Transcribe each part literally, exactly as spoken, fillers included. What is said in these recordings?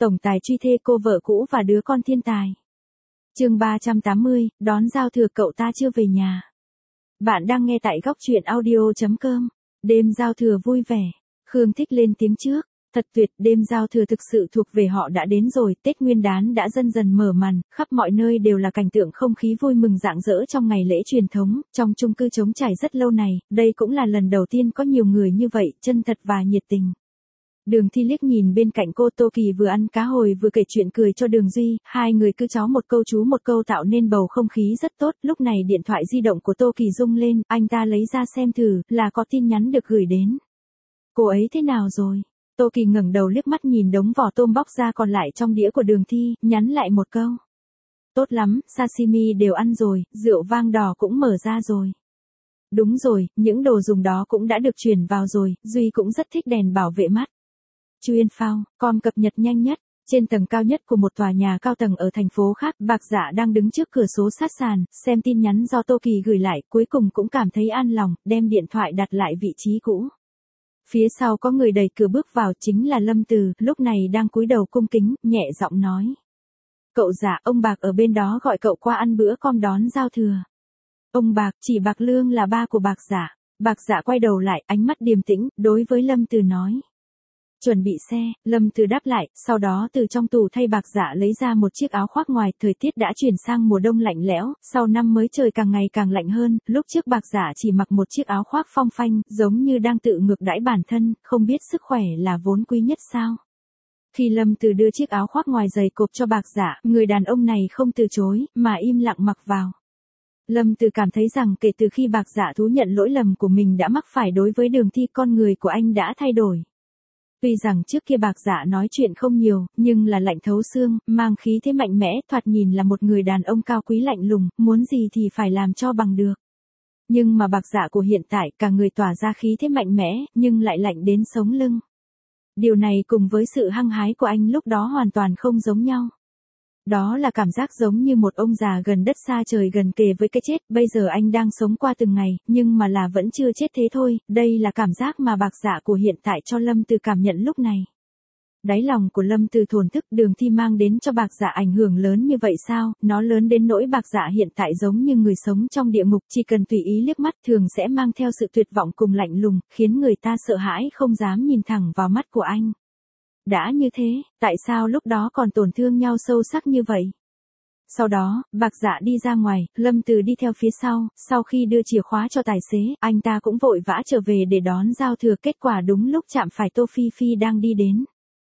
tổng tài truy thê cô vợ cũ và đứa con thiên tài. Chương ba trăm tám mươi, đón giao thừa cậu ta chưa về nhà. Bạn đang nghe tại góc truyện audio chấm com. Đêm giao thừa vui vẻ. Khương Thích lên tiếng trước. Thật tuyệt, đêm giao thừa thực sự thuộc về họ đã đến rồi, Tết Nguyên đán đã dần dần mở màn, khắp mọi nơi đều là cảnh tượng không khí vui mừng rạng rỡ trong ngày lễ truyền thống, trong chung cư trống trải rất lâu này, đây cũng là lần đầu tiên có nhiều người như vậy, chân thật và nhiệt tình. Đường Thi liếc nhìn bên cạnh cô Tô Kỳ vừa ăn cá hồi vừa kể chuyện cười cho Đường Duy, hai người cứ chó một câu chú một câu tạo nên bầu không khí rất tốt, lúc này điện thoại di động của Tô Kỳ rung lên, anh ta lấy ra xem thử, là có tin nhắn được gửi đến. Cô ấy thế nào rồi? Tô Kỳ ngẩng đầu liếc mắt nhìn đống vỏ tôm bóc ra còn lại trong đĩa của Đường Thi, nhắn lại một câu. Tốt lắm, sashimi đều ăn rồi, rượu vang đỏ cũng mở ra rồi. Đúng rồi, những đồ dùng đó cũng đã được chuyển vào rồi, Duy cũng rất thích đèn bảo vệ mắt. Chuyên phao, com cập nhật nhanh nhất. Trên tầng cao nhất của một tòa nhà cao tầng ở thành phố khác, Bạc Dạ đang đứng trước cửa sổ sát sàn, xem tin nhắn do Tô Kỳ gửi lại, cuối cùng cũng cảm thấy an lòng, đem điện thoại đặt lại vị trí cũ. Phía sau có người đẩy cửa bước vào, chính là Lâm Từ, lúc này đang cúi đầu cung kính, nhẹ giọng nói. Cậu Dạ, ông Bạc ở bên đó gọi cậu qua ăn bữa com đón giao thừa. Ông Bạc, chỉ Bạc Lương là ba của Bạc Dạ. Bạc Dạ quay đầu lại, ánh mắt điềm tĩnh, đối với Lâm Từ nói. Chuẩn bị xe, Lâm Từ đáp lại, sau đó từ trong tủ thay Bạc Dạ lấy ra một chiếc áo khoác ngoài, thời tiết đã chuyển sang mùa đông lạnh lẽo, sau năm mới trời càng ngày càng lạnh hơn, lúc trước Bạc Dạ chỉ mặc một chiếc áo khoác phong phanh, giống như đang tự ngược đãi bản thân, không biết sức khỏe là vốn quý nhất sao. Khi Lâm Từ đưa chiếc áo khoác ngoài dày cộp cho Bạc Dạ, người đàn ông này không từ chối, mà im lặng mặc vào. Lâm Từ cảm thấy rằng kể từ khi Bạc Dạ thú nhận lỗi lầm của mình đã mắc phải đối với Đường Thi, con người của anh đã thay đổi. Tuy rằng trước kia Bạc Dạ nói chuyện không nhiều, nhưng là lạnh thấu xương, mang khí thế mạnh mẽ, thoạt nhìn là một người đàn ông cao quý lạnh lùng, muốn gì thì phải làm cho bằng được. Nhưng mà Bạc Dạ của hiện tại, cả người tỏa ra khí thế mạnh mẽ, nhưng lại lạnh đến sống lưng. Điều này cùng với sự hăng hái của anh lúc đó hoàn toàn không giống nhau. Đó là cảm giác giống như một ông già gần đất xa trời gần kề với cái chết, bây giờ anh đang sống qua từng ngày, nhưng mà là vẫn chưa chết thế thôi, đây là cảm giác mà Bạc Dạ của hiện tại cho Lâm Từ cảm nhận lúc này. Đáy lòng của Lâm Từ thổn thức, Đường Thi mang đến cho Bạc Dạ ảnh hưởng lớn như vậy sao, nó lớn đến nỗi Bạc Dạ hiện tại giống như người sống trong địa ngục, chỉ cần tùy ý liếc mắt thường sẽ mang theo sự tuyệt vọng cùng lạnh lùng, khiến người ta sợ hãi không dám nhìn thẳng vào mắt của anh. Đã như thế, tại sao lúc đó còn tổn thương nhau sâu sắc như vậy? Sau đó, Bạc Dạ đi ra ngoài, Lâm Từ đi theo phía sau, sau khi đưa chìa khóa cho tài xế, anh ta cũng vội vã trở về để đón giao thừa, kết quả đúng lúc chạm phải Tô Phi Phi đang đi đến.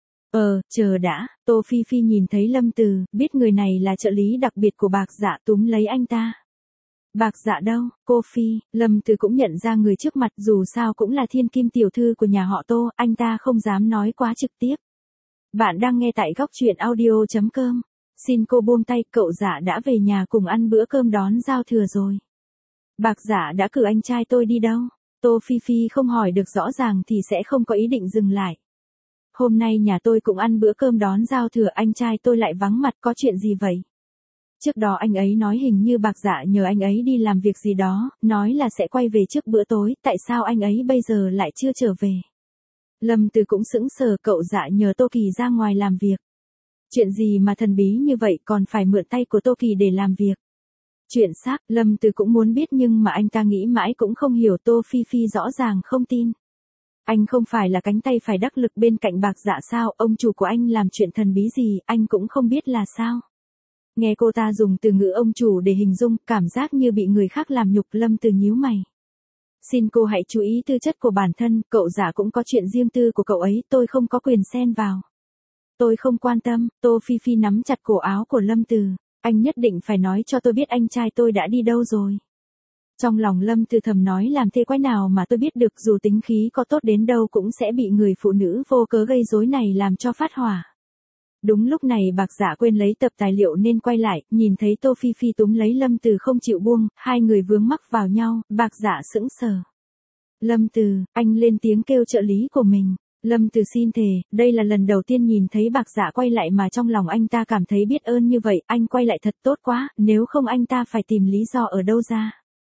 Ờ, chờ đã, Tô Phi Phi nhìn thấy Lâm Từ, biết người này là trợ lý đặc biệt của Bạc Dạ, túm lấy anh ta. Bạc Dạ đâu, cô Phi, Lâm Từ cũng nhận ra người trước mặt, dù sao cũng là thiên kim tiểu thư của nhà họ Tô, anh ta không dám nói quá trực tiếp. Bạn đang nghe tại góc truyện audio chấm com. Xin cô buông tay, cậu Dạ đã về nhà cùng ăn bữa cơm đón giao thừa rồi. Bạc Dạ đã cử anh trai tôi đi đâu? Tô Phi Phi không hỏi được rõ ràng thì sẽ không có ý định dừng lại. Hôm nay nhà tôi cũng ăn bữa cơm đón giao thừa, anh trai tôi lại vắng mặt, có chuyện gì vậy? Trước đó anh ấy nói hình như Bạc Dạ nhờ anh ấy đi làm việc gì đó, nói là sẽ quay về trước bữa tối, tại sao anh ấy bây giờ lại chưa trở về? Lâm Từ cũng sững sờ, cậu Dạ nhờ Tô Kỳ ra ngoài làm việc. Chuyện gì mà thần bí như vậy, còn phải mượn tay của Tô Kỳ để làm việc? Chuyện xác, Lâm Từ cũng muốn biết nhưng mà anh ta nghĩ mãi cũng không hiểu, Tô Phi Phi rõ ràng không tin. Anh không phải là cánh tay phải đắc lực bên cạnh Bạc Dạ sao, ông chủ của anh làm chuyện thần bí gì, anh cũng không biết là sao? Nghe cô ta dùng từ ngữ ông chủ để hình dung, cảm giác như bị người khác làm nhục, Lâm Từ nhíu mày. Xin cô hãy chú ý tư chất của bản thân, cậu Dạ cũng có chuyện riêng tư của cậu ấy, tôi không có quyền xen vào. Tôi không quan tâm, Tô Phi Phi nắm chặt cổ áo của Lâm Từ, anh nhất định phải nói cho tôi biết anh trai tôi đã đi đâu rồi. Trong lòng Lâm Từ thầm nói, làm thế quái nào mà tôi biết được, dù tính khí có tốt đến đâu cũng sẽ bị người phụ nữ vô cớ gây rối này làm cho phát hỏa. Đúng lúc này Bạc Dạ quên lấy tập tài liệu nên quay lại, nhìn thấy Tô Phi Phi túm lấy Lâm Từ không chịu buông, hai người vướng mắc vào nhau, Bạc Dạ sững sờ. Lâm Từ, anh lên tiếng kêu trợ lý của mình. Lâm Từ xin thề, đây là lần đầu tiên nhìn thấy Bạc Dạ quay lại mà trong lòng anh ta cảm thấy biết ơn như vậy, anh quay lại thật tốt quá, nếu không anh ta phải tìm lý do ở đâu ra.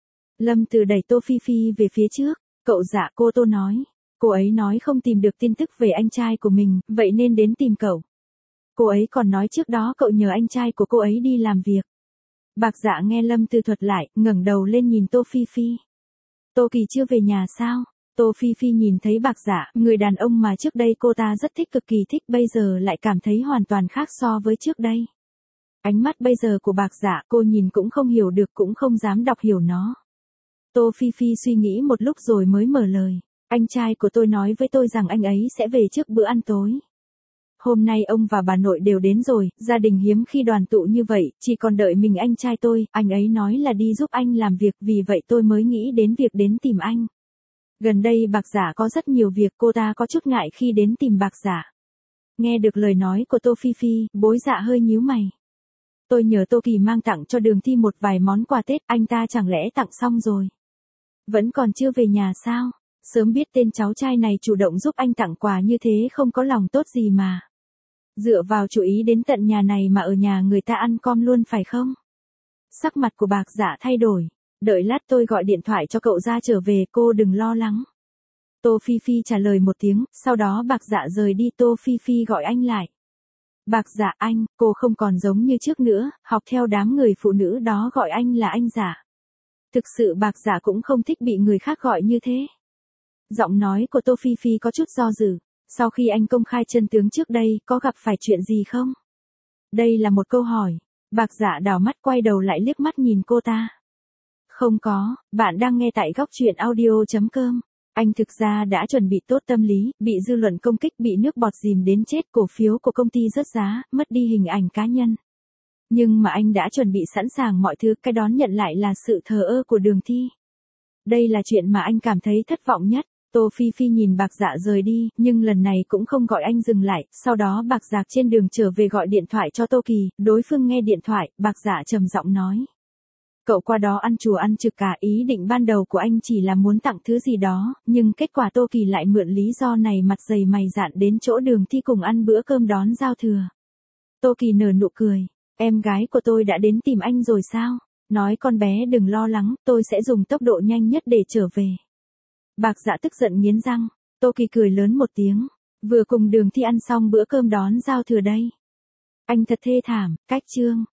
Lâm Từ đẩy Tô Phi Phi về phía trước, cậu Dạ, cô Tô nói. Cô ấy nói không tìm được tin tức về anh trai của mình, vậy nên đến tìm cậu. Cô ấy còn nói trước đó cậu nhờ anh trai của cô ấy đi làm việc. Bạc Dạ nghe Lâm Tư thuật lại, ngẩng đầu lên nhìn Tô Phi Phi. Tô Kỳ chưa về nhà sao? Tô Phi Phi nhìn thấy Bạc Dạ, người đàn ông mà trước đây cô ta rất thích, cực kỳ thích, bây giờ lại cảm thấy hoàn toàn khác so với trước đây. Ánh mắt bây giờ của Bạc Dạ cô nhìn cũng không hiểu được, cũng không dám đọc hiểu nó. Tô Phi Phi suy nghĩ một lúc rồi mới mở lời. Anh trai của tôi nói với tôi rằng anh ấy sẽ về trước bữa ăn tối. Hôm nay ông và bà nội đều đến rồi, gia đình hiếm khi đoàn tụ như vậy, chỉ còn đợi mình anh trai tôi, anh ấy nói là đi giúp anh làm việc, vì vậy tôi mới nghĩ đến việc đến tìm anh. Gần đây Bạc Dạ có rất nhiều việc, cô ta có chút ngại khi đến tìm Bạc Dạ. Nghe được lời nói của Tô Phi Phi, Bối Dạ hơi nhíu mày. Tôi nhờ Tô Kỳ mang tặng cho Đường Thi một vài món quà Tết, anh ta chẳng lẽ tặng xong rồi? Vẫn còn chưa về nhà sao? Sớm biết tên cháu trai này chủ động giúp anh tặng quà như thế không có lòng tốt gì mà. Dựa vào chú ý đến tận nhà này mà ở nhà người ta ăn com luôn phải không? Sắc mặt của Bạc Dạ thay đổi. Đợi lát tôi gọi điện thoại cho cậu ra trở về, cô đừng lo lắng. Tô Phi Phi trả lời một tiếng, sau đó Bạc Dạ rời đi. Tô Phi Phi gọi anh lại. Bạc Dạ anh, cô không còn giống như trước nữa, học theo đám người phụ nữ đó gọi anh là anh Dạ. Thực sự Bạc Dạ cũng không thích bị người khác gọi như thế. Giọng nói của Tô Phi Phi có chút do dự. Sau khi anh công khai chân tướng trước đây, có gặp phải chuyện gì không? Đây là một câu hỏi. Bạc Dạ đảo mắt quay đầu lại liếc mắt nhìn cô ta. Không có, bạn đang nghe tại góc truyện audio chấm com. Anh thực ra đã chuẩn bị tốt tâm lý, bị dư luận công kích, bị nước bọt dìm đến chết, cổ phiếu của công ty rớt giá, mất đi hình ảnh cá nhân. Nhưng mà anh đã chuẩn bị sẵn sàng mọi thứ, cái đón nhận lại là sự thờ ơ của Đường Thi. Đây là chuyện mà anh cảm thấy thất vọng nhất. Tô Phi Phi nhìn Bạc Dạ rời đi, nhưng lần này cũng không gọi anh dừng lại, sau đó Bạc Dạ trên đường trở về gọi điện thoại cho Tô Kỳ, đối phương nghe điện thoại, Bạc Dạ trầm giọng nói. Cậu qua đó ăn chùa ăn trực cả, ý định ban đầu của anh chỉ là muốn tặng thứ gì đó, nhưng kết quả Tô Kỳ lại mượn lý do này mặt dày mày dạn đến chỗ Đường Thi cùng ăn bữa cơm đón giao thừa. Tô Kỳ nở nụ cười, em gái của tôi đã đến tìm anh rồi sao? Nói con bé đừng lo lắng, tôi sẽ dùng tốc độ nhanh nhất để trở về. Bạc Dạ tức giận nghiến răng, Tô Kỳ cười lớn một tiếng, vừa cùng Đường Thi ăn xong bữa cơm đón giao thừa đây. Anh thật thê thảm, cách chương.